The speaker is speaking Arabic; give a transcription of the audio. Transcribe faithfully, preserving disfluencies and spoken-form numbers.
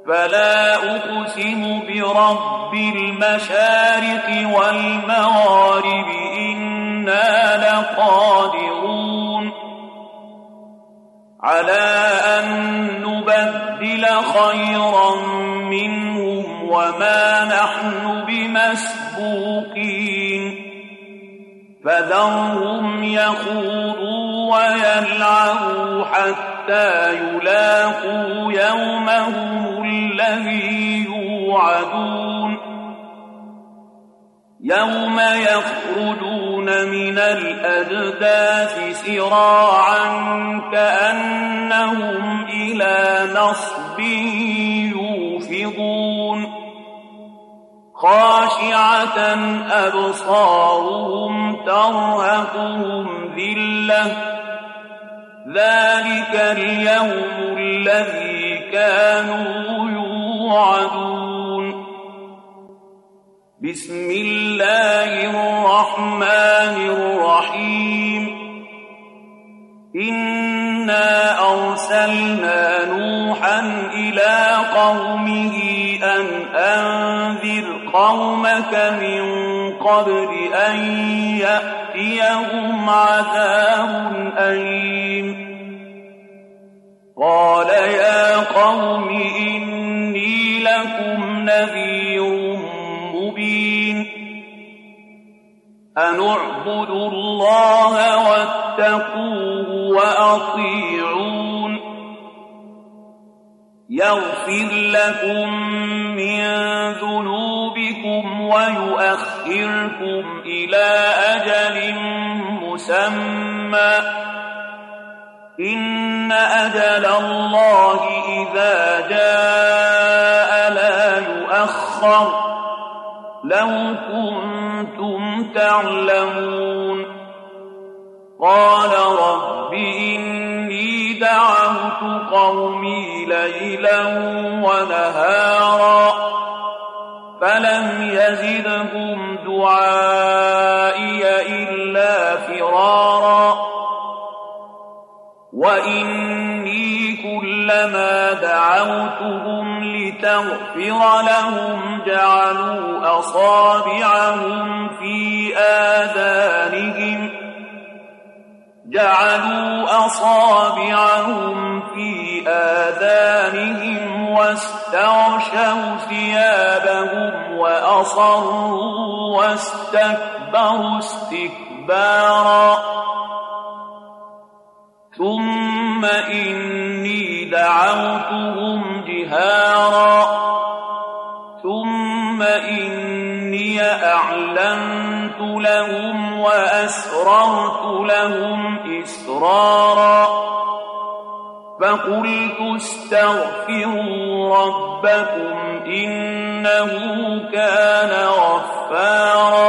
فلا أقسم برب المشارق والمغارب إنا لقادرون على أن نبدل خيرا منهم وما نحن بمسبوقين فذرهم يخوضوا ويلعبوا حتى يلاقوا يومهم الذي يوعدون يوم يخرجون من الأجداث سراعا كأنهم إلى نصب يوفضون خاشعة أبصارهم ترهقهم ذلة ذلك اليوم الذي كانوا يوعدون بسم الله الرحمن الرحيم إنا أرسلنا نوحا إلى قومه أن أنذر قومك من قبل أن يأتيهم عذاب أليم قال يا قوم إني لكم نذير مبين أن اعبدوا الله واتقوه وأطيعون يغفر لكم من ذنوبكم ويؤخركم إلى أجل مسمى إن أجل الله إذا جاء لا يؤخر لو كنتم تعلمون قال رب إني دعوت قومي ليلا ونهارا فلم يزدهم دعائي إلا فرارا وإني كلما دعوتهم لتغفر لهم جعلوا أصابعهم في آذانهم جعلوا أصابعهم في آذانهم واستغشوا ثيابهم وأصروا واستكبروا استكبارا ثم إني دعوتهم جهارا ثم إني أعلنت لهم وأسررت لهم إسرارا فقلت استغفروا ربكم إنه كان غفارا